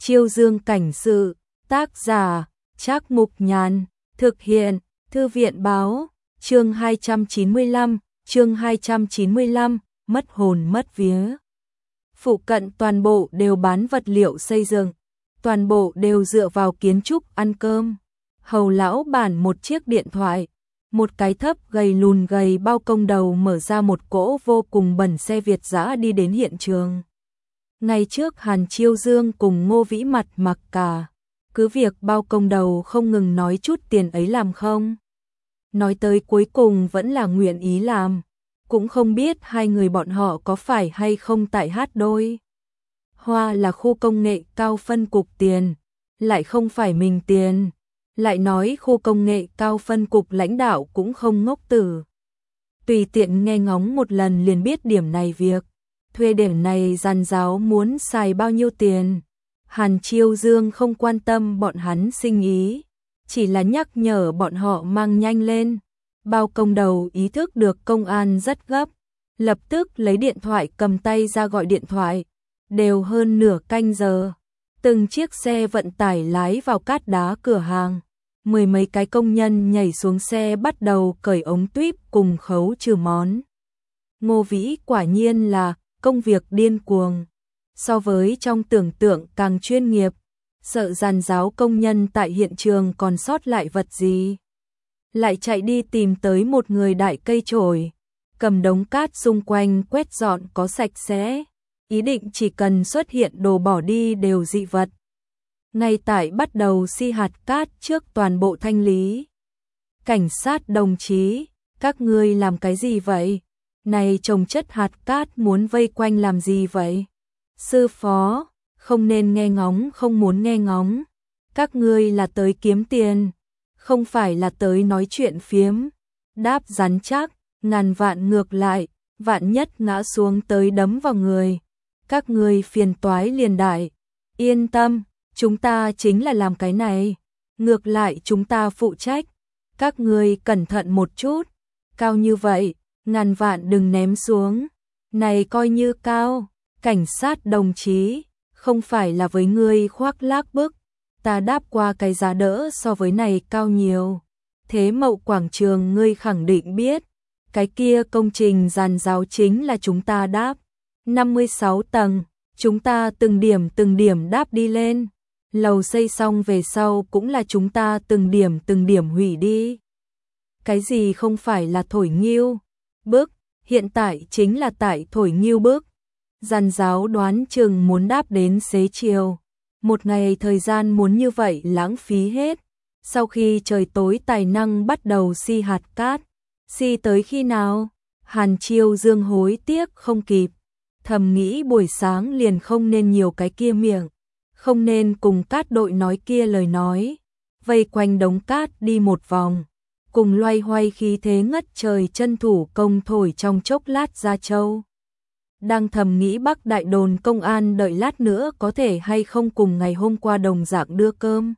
Chiêu Dương cảnh sự, tác giả, Trác Mục Nhàn, thực hiện, Thư viện báo, chương 295, mất hồn mất vía. Phụ cận toàn bộ đều bán vật liệu xây dựng, toàn bộ đều dựa vào kiến trúc ăn cơm. Hầu lão bản một chiếc điện thoại, một cái thấp gầy lùn gầy bao công đầu mở ra một cỗ vô cùng bẩn xe Việt dã đi đến hiện trường. Ngày trước Hàn Chiêu Dương cùng Ngô Vĩ mặt mặc cả, cứ việc bao công đầu không ngừng nói chút tiền ấy làm không. Nói tới cuối cùng vẫn là nguyện ý làm, cũng không biết hai người bọn họ có phải hay không tại hát đôi. Hoa là khu công nghệ cao phân cục tiền, lại không phải mình tiền, lại nói khu công nghệ cao phân cục lãnh đạo cũng không ngốc tử. Tùy tiện nghe ngóng một lần liền biết điểm này việc, thuê điểm này giàn giáo muốn xài bao nhiêu tiền. Hàn Chiêu Dương không quan tâm bọn hắn sinh ý, chỉ là nhắc nhở bọn họ mang nhanh lên. Bao công đầu ý thức được công an rất gấp, lập tức lấy điện thoại cầm tay ra gọi điện thoại. Đều hơn nửa canh giờ, từng chiếc xe vận tải lái vào cát đá cửa hàng. Mười mấy cái công nhân nhảy xuống xe bắt đầu cởi ống tuýp cùng khấu trừ món. Ngô Vĩ quả nhiên là công việc điên cuồng, so với trong tưởng tượng càng chuyên nghiệp, sợ giàn giáo công nhân tại hiện trường còn sót lại vật gì. Lại chạy đi tìm tới một người đại cây chổi, cầm đống cát xung quanh quét dọn có sạch sẽ, ý định chỉ cần xuất hiện đồ bỏ đi đều dị vật. Ngay tại bắt đầu hạt cát trước toàn bộ thanh lý. Cảnh sát đồng chí, các ngươi làm cái gì vậy? Này chồng chất hạt cát muốn vây quanh làm gì vậy? Sư phó, không nên nghe ngóng không muốn nghe ngóng. Các ngươi là tới kiếm tiền, không phải là tới nói chuyện phiếm. Đáp rắn chắc, ngàn vạn ngược lại, vạn nhất ngã xuống tới đấm vào người. Các ngươi phiền toái liền đại. Yên tâm, chúng ta chính là làm cái này. Ngược lại chúng ta phụ trách. Các ngươi cẩn thận một chút. Cao như vậy, ngàn vạn đừng ném xuống. Này coi như cao. Cảnh sát đồng chí, không phải là với ngươi khoác lác bức. Ta đáp qua cái giá đỡ so với này cao nhiều. Thế Mậu quảng trường ngươi khẳng định biết. Cái kia công trình giàn giáo chính là chúng ta đáp. 56 tầng, chúng ta từng điểm đáp đi lên. Lầu xây xong về sau cũng là chúng ta từng điểm hủy đi. Cái gì không phải là thổi nghiêu bức, hiện tại chính là tại thổi nghiêu bức. Giàn giáo đoán chừng muốn đáp đến xế chiều. Một ngày thời gian muốn như vậy lãng phí hết. Sau khi trời tối tài năng bắt đầu hạt cát. Tới khi nào? Hàn Chiêu Dương hối tiếc không kịp. Thầm nghĩ buổi sáng liền không nên nhiều cái kia miệng. Không nên cùng cát đội nói kia lời nói. Vây quanh đống cát đi một vòng. Cùng loay hoay khí thế ngất trời chân thủ công thổi trong chốc lát ra châu. Đang thầm nghĩ Bắc Đại đồn công an đợi lát nữa có thể hay không cùng ngày hôm qua đồng dạng đưa cơm.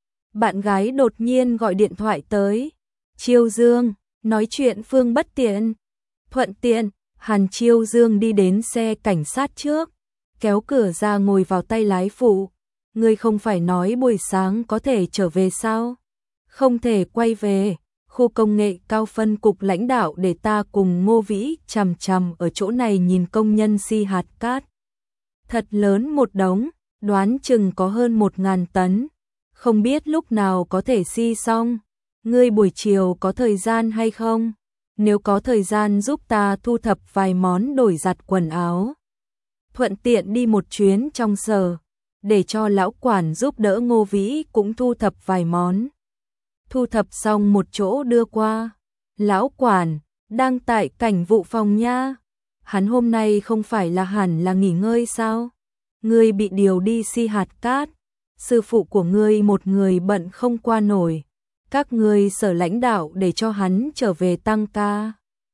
Bạn gái đột nhiên gọi điện thoại tới. Chiêu Dương, nói chuyện Phương bất tiện. Thuận tiện, Hàn Chiêu Dương đi đến xe cảnh sát trước, kéo cửa ra ngồi vào tay lái phụ. Ngươi không phải nói buổi sáng có thể trở về sao? Không thể quay về. Khu công nghệ cao phân cục lãnh đạo để ta cùng Ngô Vĩ chằm chằm ở chỗ này nhìn công nhân hạt cát. Thật lớn một đống, đoán chừng có hơn 1.000 tấn. Không biết lúc nào có thể xong. Ngươi buổi chiều có thời gian hay không? Nếu có thời gian giúp ta thu thập vài món đổi giặt quần áo. Thuận tiện đi một chuyến trong sở, để cho lão quản giúp đỡ Ngô Vĩ cũng thu thập vài món. Thu thập xong một chỗ đưa qua. Lão quản, đang tại cảnh vụ phòng nha. Hắn hôm nay không phải là hẳn là nghỉ ngơi sao? Ngươi bị điều đi hạt cát. Sư phụ của ngươi một người bận không qua nổi. Các ngươi sở lãnh đạo để cho hắn trở về tăng ca.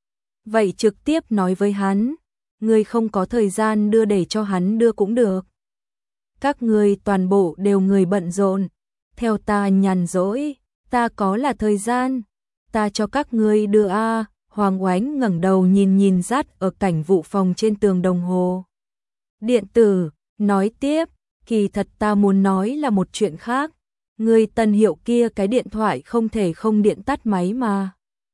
Vậy trực tiếp nói với hắn. Ngươi không có thời gian đưa để cho hắn đưa cũng được. Các ngươi toàn bộ đều người bận rộn. Theo ta nhàn rỗi. Ta có là thời gian, ta cho các ngươi đưa a. Hoàng Oánh ngẩng đầu nhìn rát ở cảnh vụ phòng trên tường đồng hồ điện tử, nói tiếp, kỳ thật ta muốn nói là một chuyện khác. Ngươi Tân Hiệu kia cái điện thoại không thể không điện tắt máy mà.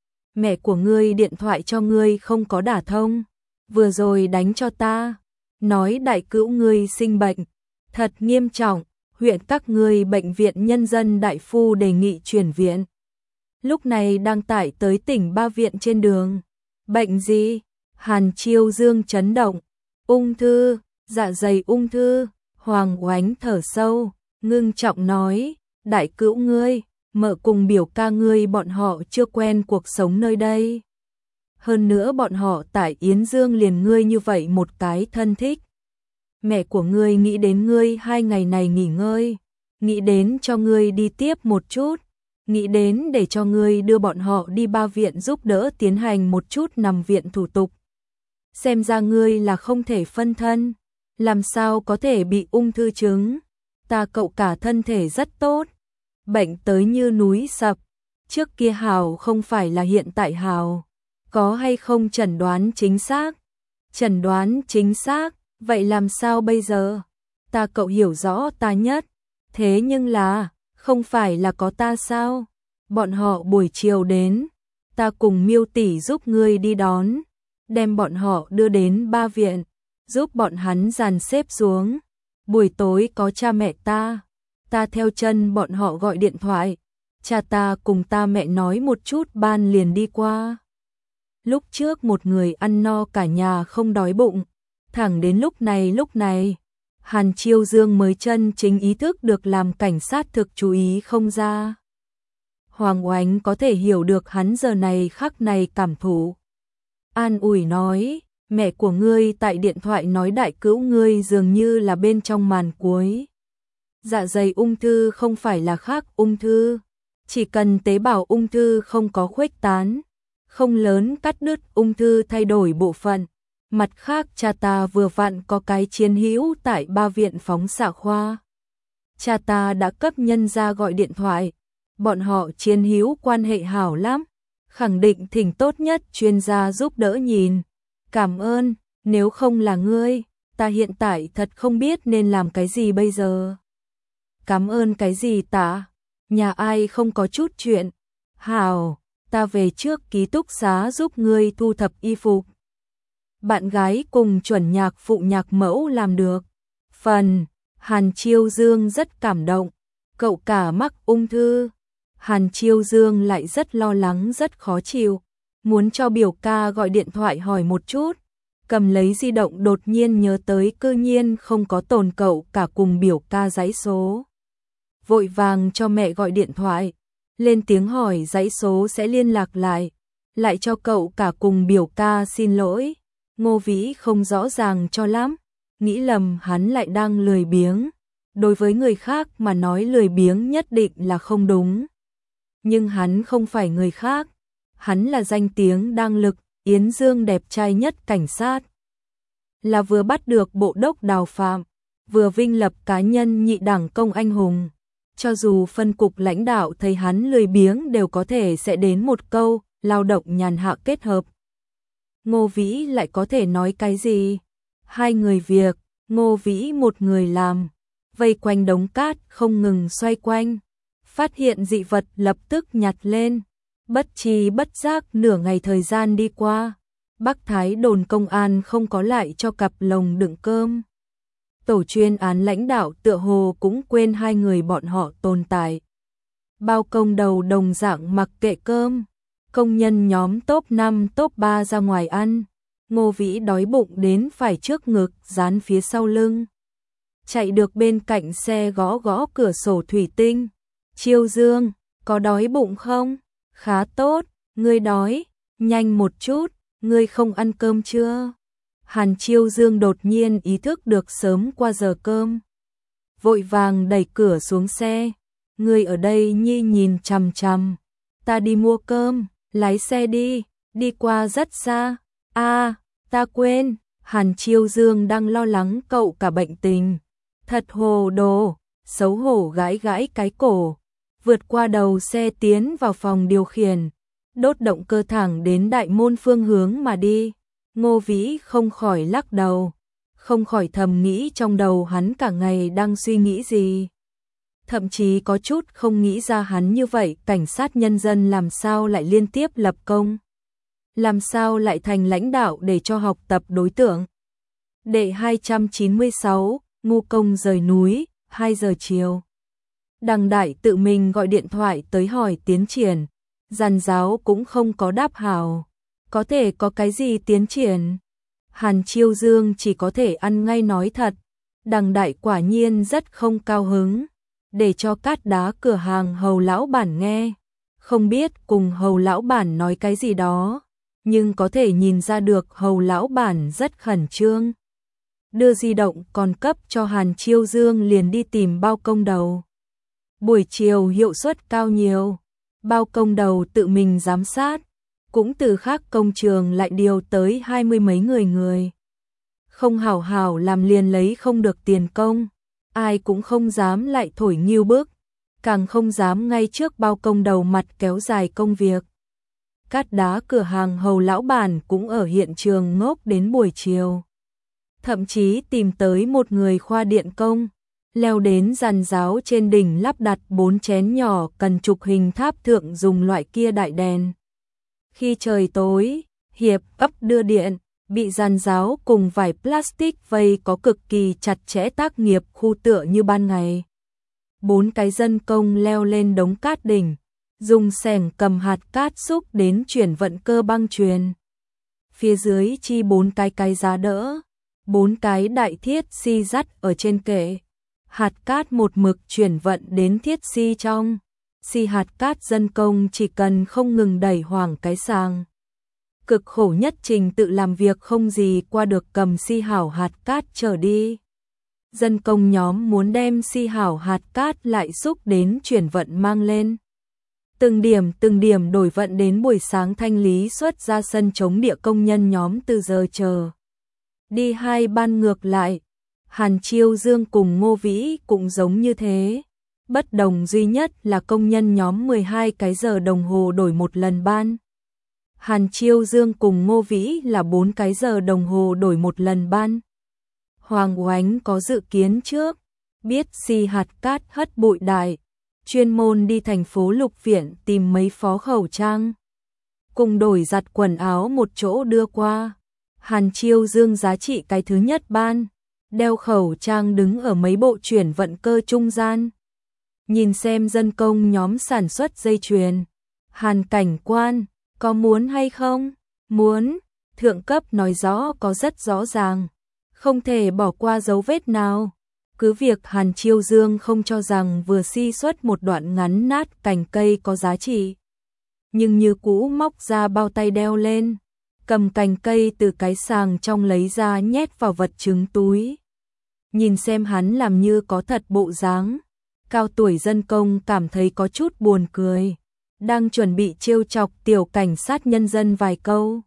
Mẹ của ngươi điện thoại cho ngươi không có đả thông, vừa rồi đánh cho ta, nói đại cữu ngươi sinh bệnh, thật nghiêm trọng, huyện các ngươi bệnh viện nhân dân đại phu đề nghị chuyển viện. Lúc này đang tải tới tỉnh Ba Viện trên đường. Bệnh gì? Hàn Chiêu Dương chấn động. Ung thư, dạ dày ung thư. Hoàng Oánh thở sâu, ngưng trọng nói, đại cữu ngươi, mợ cùng biểu ca ngươi bọn họ chưa quen cuộc sống nơi đây. Hơn nữa bọn họ tại Yến Dương liền ngươi như vậy một cái thân thích. Mẹ của ngươi nghĩ đến ngươi 2 ngày này nghỉ ngơi, nghĩ đến cho ngươi đi tiếp một chút, nghĩ đến để cho ngươi đưa bọn họ đi Ba Viện giúp đỡ tiến hành một chút nằm viện thủ tục. Xem ra ngươi là không thể phân thân, làm sao có thể bị ung thư chứng. Ta cậu cả thân thể rất tốt, bệnh tới như núi sập, trước kia hào không phải là hiện tại hào. Có hay không chẩn đoán chính xác? Chẩn đoán chính xác, vậy làm sao bây giờ? Ta cậu hiểu rõ ta nhất, thế nhưng là, không phải là có ta sao? Bọn họ buổi chiều đến, ta cùng Miêu tỷ giúp ngươi đi đón, đem bọn họ đưa đến Ba Viện, giúp bọn hắn dàn xếp xuống. Buổi tối có cha mẹ ta theo chân bọn họ gọi điện thoại, cha ta cùng ta mẹ nói một chút ban liền đi qua. Lúc trước một người ăn no cả nhà không đói bụng, thẳng đến lúc này, Hàn Chiêu Dương mới chân chính ý thức được làm cảnh sát thực chú ý không ra. Hoàng Oánh có thể hiểu được hắn giờ này khắc này cảm thụ. An ủi nói, mẹ của ngươi tại điện thoại nói đại cữu ngươi dường như là bên trong màn cuối. Dạ dày ung thư không phải là khác ung thư, chỉ cần tế bào ung thư không có khuếch tán, không lớn cắt đứt ung thư thay đổi bộ phận. Mặt khác cha ta vừa vặn có cái chiến hữu tại Ba Viện phóng xạ khoa. Cha ta đã cấp nhân ra gọi điện thoại, bọn họ chiến hữu quan hệ hảo lắm, khẳng định thỉnh tốt nhất chuyên gia giúp đỡ nhìn. Cảm ơn, nếu không là ngươi, ta hiện tại thật không biết nên làm cái gì bây giờ. Cảm ơn cái gì ta? Nhà ai không có chút chuyện. Hảo, ta về trước ký túc xá giúp ngươi thu thập y phục. Bạn gái cùng chuẩn nhạc phụ nhạc mẫu làm được. Phần, Hàn Chiêu Dương rất cảm động. Cậu cả mắc ung thư. Hàn Chiêu Dương lại rất lo lắng rất khó chịu. Muốn cho biểu ca gọi điện thoại hỏi một chút. Cầm lấy di động đột nhiên nhớ tới cư nhiên không có tồn cậu cả cùng biểu ca dãy số. Vội vàng cho mẹ gọi điện thoại. Lên tiếng hỏi dãy số sẽ liên lạc lại cho cậu cả cùng biểu ca xin lỗi. Ngô Vĩ không rõ ràng cho lắm, nghĩ lầm hắn lại đang lười biếng. Đối với người khác mà nói lười biếng nhất định là không đúng. Nhưng hắn không phải người khác, hắn là danh tiếng đang lực, Yến Dương đẹp trai nhất cảnh sát. Là vừa bắt được bộ đốc Đào Phạm, vừa vinh lập cá nhân nhị đẳng công anh hùng. Cho dù phân cục lãnh đạo thấy hắn lười biếng đều có thể sẽ đến một câu, lao động nhàn hạ kết hợp. Ngô Vĩ lại có thể nói cái gì? 2 người việc, Ngô Vĩ một người làm, vây quanh đống cát không ngừng xoay quanh. Phát hiện dị vật lập tức nhặt lên, bất tri bất giác nửa ngày thời gian đi qua. Bắc Thái đồn công an không có lại cho cặp lồng đựng cơm. Tổ chuyên án lãnh đạo tựa hồ cũng quên 2 người bọn họ tồn tại. Bao công đầu đồng dạng mặc kệ cơm. Công nhân nhóm top 5 top 3 ra ngoài ăn. Ngô Vĩ đói bụng đến phải trước ngực dán phía sau lưng. Chạy được bên cạnh xe gõ gõ cửa sổ thủy tinh. Chiêu Dương, có đói bụng không? Khá tốt, ngươi đói, nhanh một chút, ngươi không ăn cơm chưa? Hàn Chiêu Dương đột nhiên ý thức được sớm qua giờ cơm. Vội vàng đẩy cửa xuống xe. Ngươi ở đây nhi nhìn chằm chằm. Ta đi mua cơm, lái xe đi qua rất xa. Ta quên, Hàn Chiêu Dương đang lo lắng cậu cả bệnh tình. Thật hồ đồ, xấu hổ gãi gãi cái cổ. Vượt qua đầu xe tiến vào phòng điều khiển. Đốt động cơ thẳng đến đại môn phương hướng mà đi. Ngô Vĩ không khỏi lắc đầu. không khỏi thầm nghĩ trong đầu hắn cả ngày đang suy nghĩ gì. Thậm chí có chút không nghĩ ra hắn như vậy, cảnh sát nhân dân làm sao lại liên tiếp lập công? Làm sao lại thành lãnh đạo để cho học tập đối tượng? Đệ 296, ngu công rời núi, 2 giờ chiều. Đằng Đại tự mình gọi điện thoại tới hỏi tiến triển, Giàn Giáo cũng không có đáp hào. Có thể có cái gì tiến triển? Hàn Chiêu Dương chỉ có thể ăn ngay nói thật. Đằng Đại quả nhiên rất không cao hứng, để cho Cát Đá cửa hàng Hầu lão bản nghe. Không biết cùng Hầu lão bản nói cái gì đó, nhưng có thể nhìn ra được Hầu lão bản rất khẩn trương. Đưa di động còn cấp cho Hàn Chiêu Dương liền đi tìm bao công đầu. Buổi chiều hiệu suất cao nhiều, bao công đầu tự mình giám sát, cũng từ khác công trường lại điều tới 20 mấy người. Không hảo hảo làm liền lấy không được tiền công, ai cũng không dám lại thổi nghiêu bức, càng không dám ngay trước bao công đầu mặt kéo dài công việc. Cát Đá cửa hàng Hầu lão bản cũng ở hiện trường ngốc đến buổi chiều. Thậm chí tìm tới một người khoa điện công, leo đến giàn giáo trên đỉnh lắp đặt 4 chén nhỏ cần chụp hình tháp thượng dùng loại kia đại đèn. Khi trời tối, hiệp ấp đưa điện, bị giàn giáo cùng vải plastic vây có cực kỳ chặt chẽ, tác nghiệp khu tựa như ban ngày. 4 cái dân công leo lên đống cát đỉnh, dùng xẻng cầm hạt cát xúc đến chuyển vận cơ băng truyền. Phía dưới chi 4 cái giá đỡ, 4 cái đại thiết xi dắt ở trên kệ. Hạt cát một mực chuyển vận đến thiết xi trong. Xi hạt cát dân công chỉ cần không ngừng đẩy hoảng cái sàng. Cực khổ nhất trình tự làm việc không gì qua được cầm xi hảo hạt cát trở đi. Dân công nhóm muốn đem xi hảo hạt cát lại xúc đến chuyển vận mang lên. Từng điểm đổi vận đến buổi sáng thanh lý xuất ra sân chống địa công nhân nhóm từ giờ chờ. Đi 2 ban ngược lại, Hàn Chiêu Dương cùng Ngô Vĩ cũng giống như thế. Bất đồng duy nhất là công nhân nhóm 12 cái giờ đồng hồ đổi một lần ban. Hàn Chiêu Dương cùng Ngô Vĩ là 4 cái giờ đồng hồ đổi một lần ban. Hoàng Oánh có dự kiến trước, biết xi hạt cát hất bụi đại, chuyên môn đi thành phố Lục Viện tìm mấy phó khẩu trang. Cùng đổi giặt quần áo một chỗ đưa qua. Hàn Chiêu Dương giá trị cái thứ nhất ban, đeo khẩu trang đứng ở mấy bộ chuyển vận cơ trung gian. Nhìn xem dân công nhóm sản xuất dây chuyền. Hàn cảnh quan, có muốn hay không? Muốn, thượng cấp nói rõ có rất rõ ràng, không thể bỏ qua dấu vết nào. Cứ việc Hàn Chiêu Dương không cho rằng vừa xi xuất một đoạn ngắn nát cành cây có giá trị, nhưng như cũ móc ra bao tay đeo lên, cầm cành cây từ cái sàng trong lấy ra nhét vào vật chứng túi. Nhìn xem hắn làm như có thật bộ dáng, cao tuổi dân công cảm thấy có chút buồn cười, đang chuẩn bị trêu chọc tiểu cảnh sát nhân dân vài câu.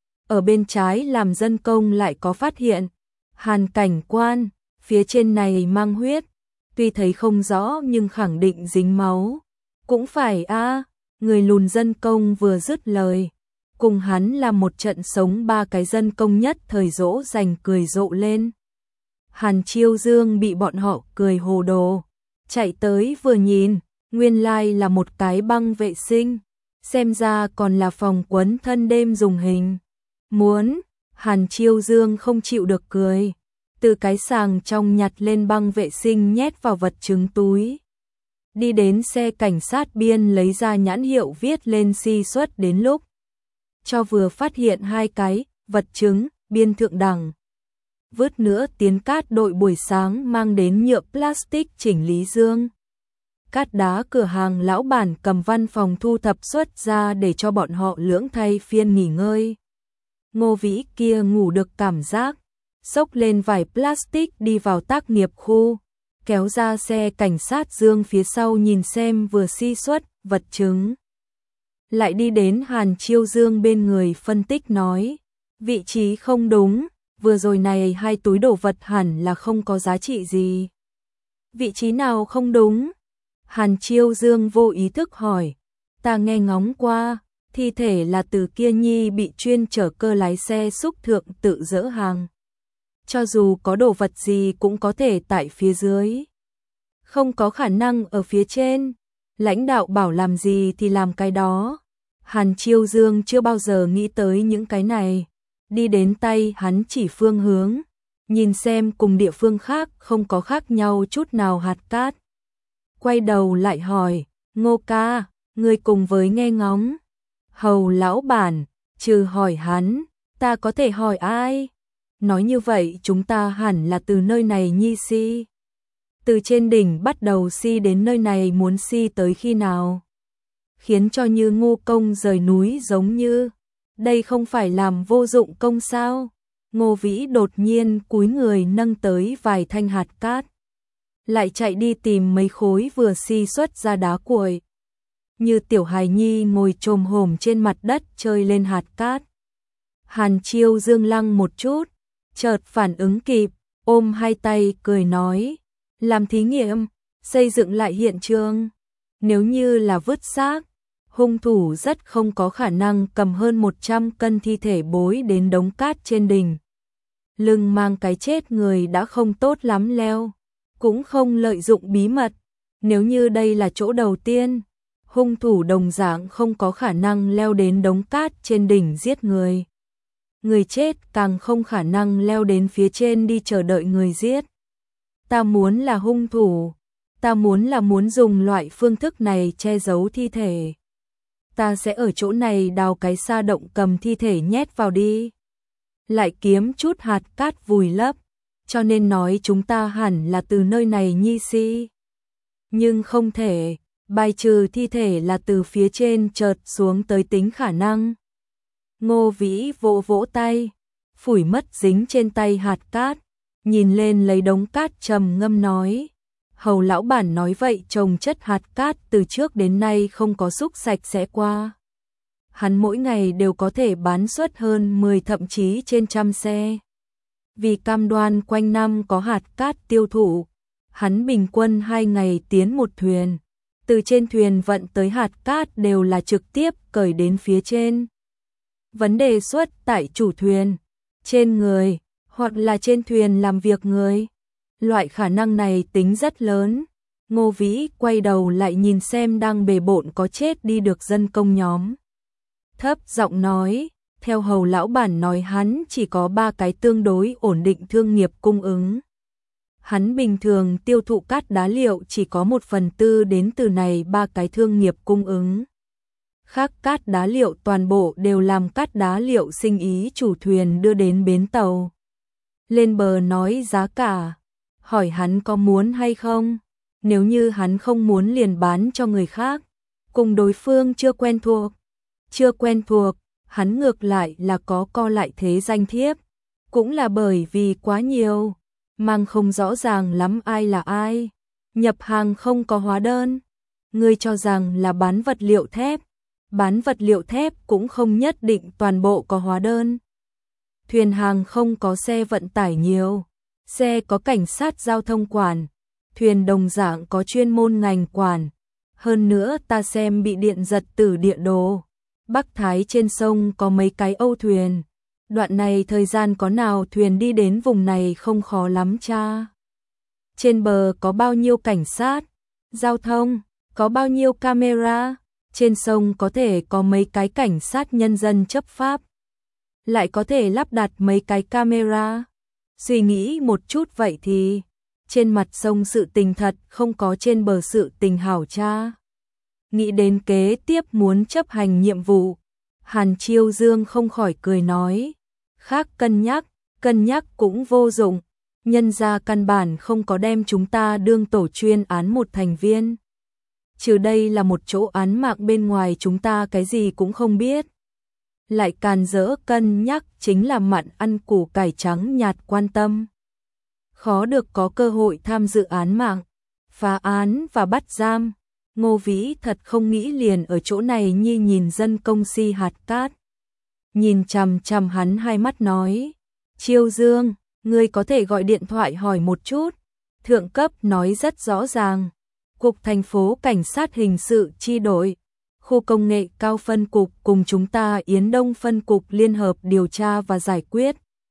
Ở bên trái làm dân công lại có phát hiện, Hàn cảnh quan, phía trên này mang huyết, tuy thấy không rõ nhưng khẳng định dính máu. Cũng phải a, người lùn dân công vừa dứt lời, cùng hắn là một trận sống 3 cái dân công nhất thời dỗ dành cười rộ lên. Hàn Chiêu Dương bị bọn họ cười hồ đồ, chạy tới vừa nhìn, nguyên lai là một cái băng vệ sinh, xem ra còn là phòng quấn thân đêm dùng hình. Muốn, Hàn Chiêu Dương không chịu được cười, từ cái sàng trong nhặt lên băng vệ sinh nhét vào vật chứng túi. Đi đến xe cảnh sát biên lấy ra nhãn hiệu viết lên xi xuất đến lúc. Cho vừa phát hiện 2 cái, vật chứng, biên thượng đẳng. Vứt nữa tiến cát đội buổi sáng mang đến nhựa plastic chỉnh lý dương. Cát Đá cửa hàng lão bản cầm văn phòng thu thập xuất ra để cho bọn họ lưỡng thay phiên nghỉ ngơi. Ngô Vĩ kia ngủ được cảm giác, xốc lên vải plastic đi vào tác nghiệp khu, kéo ra xe cảnh sát dương phía sau nhìn xem vừa xi xuất, vật chứng. Lại đi đến Hàn Chiêu Dương bên người phân tích nói, vị trí không đúng, vừa rồi này 2 túi đồ vật hẳn là không có giá trị gì. Vị trí nào không đúng? Hàn Chiêu Dương vô ý thức hỏi, ta nghe ngóng qua, thi thể là từ kia nhi bị chuyên chở cơ lái xe xúc thượng tự dỡ hàng. cho dù có đồ vật gì cũng có thể tại phía dưới. Không có khả năng ở phía trên. Lãnh đạo bảo làm gì thì làm cái đó. Hàn Chiêu Dương chưa bao giờ nghĩ tới những cái này. Đi đến tay hắn chỉ phương hướng. Nhìn xem cùng địa phương khác không có khác nhau chút nào hạt cát. Quay đầu lại hỏi, Ngô ca, ngươi cùng với nghe ngóng. Hầu lão bản, trừ hỏi hắn, ta có thể hỏi ai? Nói như vậy chúng ta hẳn là từ nơi này nhi si. Từ trên đỉnh bắt đầu si đến nơi này muốn si tới khi nào? Khiến cho như Ngô công rời núi giống như. Đây không phải làm vô dụng công sao? Ngô Vĩ đột nhiên cúi người nâng tới vài thanh hạt cát. Lại chạy đi tìm mấy khối vừa si xuất ra đá cuội. Như tiểu hài nhi ngồi chồm hổm trên mặt đất chơi lên hạt cát. Hàn Chiêu Dương lăng một chút, chợt phản ứng kịp, ôm hai tay cười nói, làm thí nghiệm, xây dựng lại hiện trường. Nếu như là vứt xác, hung thủ rất không có khả năng cầm hơn 100 cân thi thể bối đến đống cát trên đỉnh. Lưng mang cái chết người đã không tốt lắm leo, cũng không lợi dụng bí mật. Nếu như đây là chỗ đầu tiên, hung thủ đồng dạng không có khả năng leo đến đống cát trên đỉnh giết người. Người chết càng không khả năng leo đến phía trên đi chờ đợi người giết. Ta muốn là hung thủ, ta muốn dùng loại phương thức này che giấu thi thể. Ta sẽ ở chỗ này đào cái sa động cầm thi thể nhét vào đi. Lại kiếm chút hạt cát vùi lấp, cho nên nói chúng ta hẳn là từ nơi này nhi si. Nhưng không thể, bài trừ thi thể là từ phía trên chợt xuống tới tính khả năng. Ngô Vĩ vỗ vỗ tay, phủi mất dính trên tay hạt cát, nhìn lên lấy đống cát trầm ngâm nói. Hầu lão bản nói vậy trồng chất hạt cát từ trước đến nay không có xúc sạch sẽ qua. Hắn mỗi ngày đều có thể bán suất hơn 10 thậm chí trên trăm xe. Vì cam đoan quanh năm có hạt cát tiêu thụ, hắn bình quân 2 ngày tiến một thuyền. Từ trên thuyền vận tới hạt cát đều là trực tiếp cởi đến phía trên. Vấn đề xuất tại chủ thuyền, trên người, hoặc là trên thuyền làm việc người. Loại khả năng này tính rất lớn. Ngô Vĩ quay đầu lại nhìn xem đang bề bộn có chết đi được dân công nhóm. Thấp giọng nói, theo hầu lão bản nói hắn chỉ có 3 cái tương đối ổn định thương nghiệp cung ứng. Hắn bình thường tiêu thụ cát đá liệu chỉ có 1/4 đến từ này 3 cái thương nghiệp cung ứng. Khác cát đá liệu toàn bộ đều làm cát đá liệu sinh ý chủ thuyền đưa đến bến tàu. Lên bờ nói giá cả, hỏi hắn có muốn hay không. Nếu như hắn không muốn liền bán cho người khác. Cùng đối phương chưa quen thuộc, hắn ngược lại là có co lại thế danh thiếp. Cũng là bởi vì quá nhiều, mang không rõ ràng lắm ai là ai. Nhập hàng không có hóa đơn. Ngươi cho rằng là bán vật liệu thép. Bán vật liệu thép cũng không nhất định toàn bộ có hóa đơn. Thuyền hàng không có xe vận tải nhiều. Xe có cảnh sát giao thông quản. Thuyền đồng dạng có chuyên môn ngành quản. Hơn nữa ta xem bị điện giật từ địa đồ. Bắc Thái trên sông có mấy cái âu thuyền. Đoạn này thời gian có nào thuyền đi đến vùng này không khó lắm cha. Trên bờ có bao nhiêu cảnh sát, giao thông, có bao nhiêu camera. Trên sông có thể có mấy cái cảnh sát nhân dân chấp pháp. Lại có thể lắp đặt mấy cái camera. Suy nghĩ một chút vậy thì trên mặt sông sự tình thật không có trên bờ sự tình hảo cha. Nghĩ đến kế tiếp muốn chấp hành nhiệm vụ, Hàn Chiêu Dương không khỏi cười nói, khác cân nhắc cũng vô dụng, nhân ra căn bản không có đem chúng ta đương tổ chuyên án một thành viên. Trừ đây là một chỗ án mạng bên ngoài chúng ta cái gì cũng không biết. Lại càn dỡ cân nhắc chính là mặn ăn củ cải trắng nhạt quan tâm. Khó được có cơ hội tham dự án mạng, phá án và bắt giam. Ngô Vĩ thật không nghĩ liền ở chỗ này nhi nhìn dân công si hạt cát. Nhìn chằm chằm hắn hai mắt nói, Chiêu Dương, ngươi có thể gọi điện thoại hỏi một chút. Thượng cấp nói rất rõ ràng, Cục thành phố Cảnh sát hình sự chi đội, khu công nghệ cao phân cục cùng chúng ta Yến Đông phân cục liên hợp điều tra và giải quyết.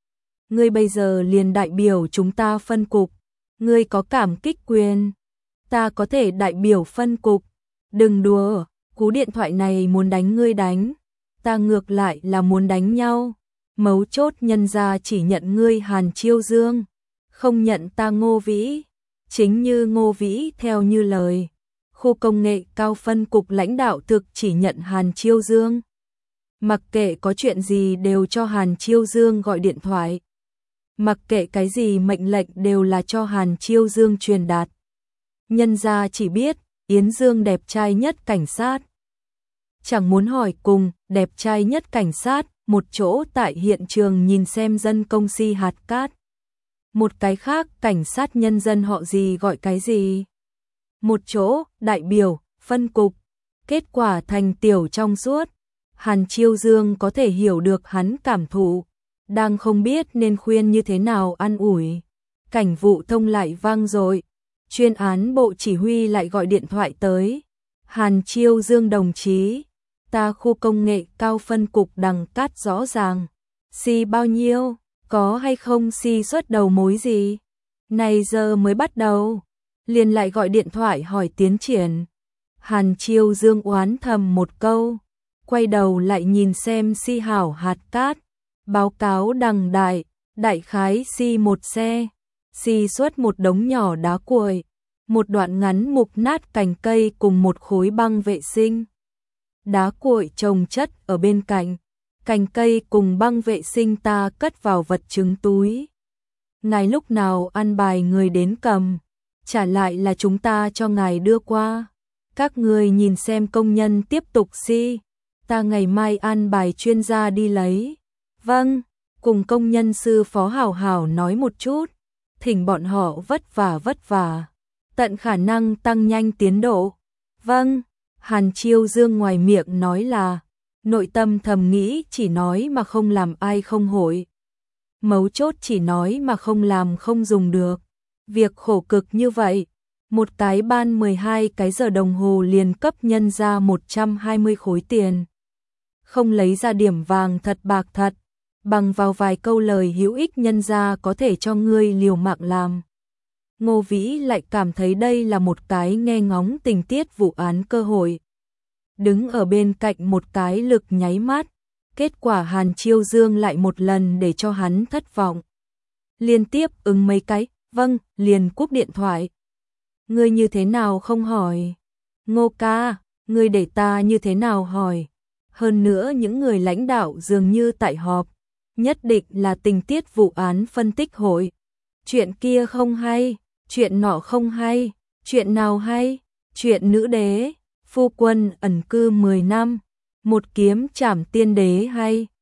ngươi bây giờ liền đại biểu chúng ta phân cục, ngươi có cảm kích quyền. Ta có thể đại biểu phân cục, đừng đùa, cú điện thoại này muốn đánh ngươi đánh, ta ngược lại là muốn đánh nhau. Mấu chốt nhân gia chỉ nhận ngươi Hàn Chiêu Dương, không nhận ta Ngô Vĩ. Chính như Ngô Vĩ theo như lời, khu công nghệ cao phân cục lãnh đạo thực chỉ nhận Hàn Chiêu Dương. Mặc kệ có chuyện gì đều cho Hàn Chiêu Dương gọi điện thoại. Mặc kệ cái gì mệnh lệnh đều là cho Hàn Chiêu Dương truyền đạt. Nhân gia chỉ biết, Yến Dương đẹp trai nhất cảnh sát. Chẳng muốn hỏi cùng, đẹp trai nhất cảnh sát, một chỗ tại hiện trường nhìn xem dân công si hạt cát. Một cái khác, cảnh sát nhân dân họ gì gọi cái gì. Một chỗ, đại biểu, phân cục. Kết quả thành tiểu trong suốt. Hàn Chiêu Dương có thể hiểu được hắn cảm thụ, đang không biết nên khuyên như thế nào an ủi. Cảnh vụ thông lại vang rồi, chuyên án bộ chỉ huy lại gọi điện thoại tới. Hàn Chiêu Dương đồng chí, ta khu công nghệ cao phân cục đằng cát rõ ràng. Si bao nhiêu, có hay không si xuất đầu mối gì? Này giờ mới bắt đầu, liền lại gọi điện thoại hỏi tiến triển. Hàn Chiêu Dương oán thầm một câu, quay đầu lại nhìn xem si hảo hạt cát. Báo cáo đằng đại khái si một xe, si xuất một đống nhỏ đá cuội, một đoạn ngắn mục nát cành cây cùng một khối băng vệ sinh. Đá cuội chồng chất ở bên cạnh, cành cây cùng băng vệ sinh ta cất vào vật chứng túi. Ngài lúc nào ăn bài người đến cầm, trả lại là chúng ta cho ngài đưa qua. Các người nhìn xem công nhân tiếp tục si, ta ngày mai ăn bài chuyên gia đi lấy. Vâng, cùng công nhân sư phó hảo hảo nói một chút, thỉnh bọn họ vất vả, tận khả năng tăng nhanh tiến độ. Vâng, Hàn Chiêu Dương ngoài miệng nói là, nội tâm thầm nghĩ chỉ nói mà không làm ai không hội. Mấu chốt chỉ nói mà không làm không dùng được. Việc khổ cực như vậy, một cái ban 12 cái giờ đồng hồ liền cấp nhân ra 120 khối tiền. Không lấy ra điểm vàng thật bạc thật, bằng vào vài câu lời hữu ích nhân ra có thể cho ngươi liều mạng làm. Ngô Vĩ lại cảm thấy đây là một cái nghe ngóng tình tiết vụ án cơ hội. Đứng ở bên cạnh một cái lực nháy mắt, kết quả Hàn Chiêu Dương lại một lần để cho hắn thất vọng. Liên tiếp ứng mấy cái, vâng, liền cúp điện thoại. Ngươi như thế nào không hỏi? Ngô ca, ngươi để ta như thế nào hỏi? Hơn nữa những người lãnh đạo dường như tại họp, nhất định là tình tiết vụ án phân tích hội. Chuyện kia không hay, chuyện nọ không hay, chuyện nào hay? Chuyện nữ đế, phu quân ẩn cư 10 năm, một kiếm trảm tiên đế hay?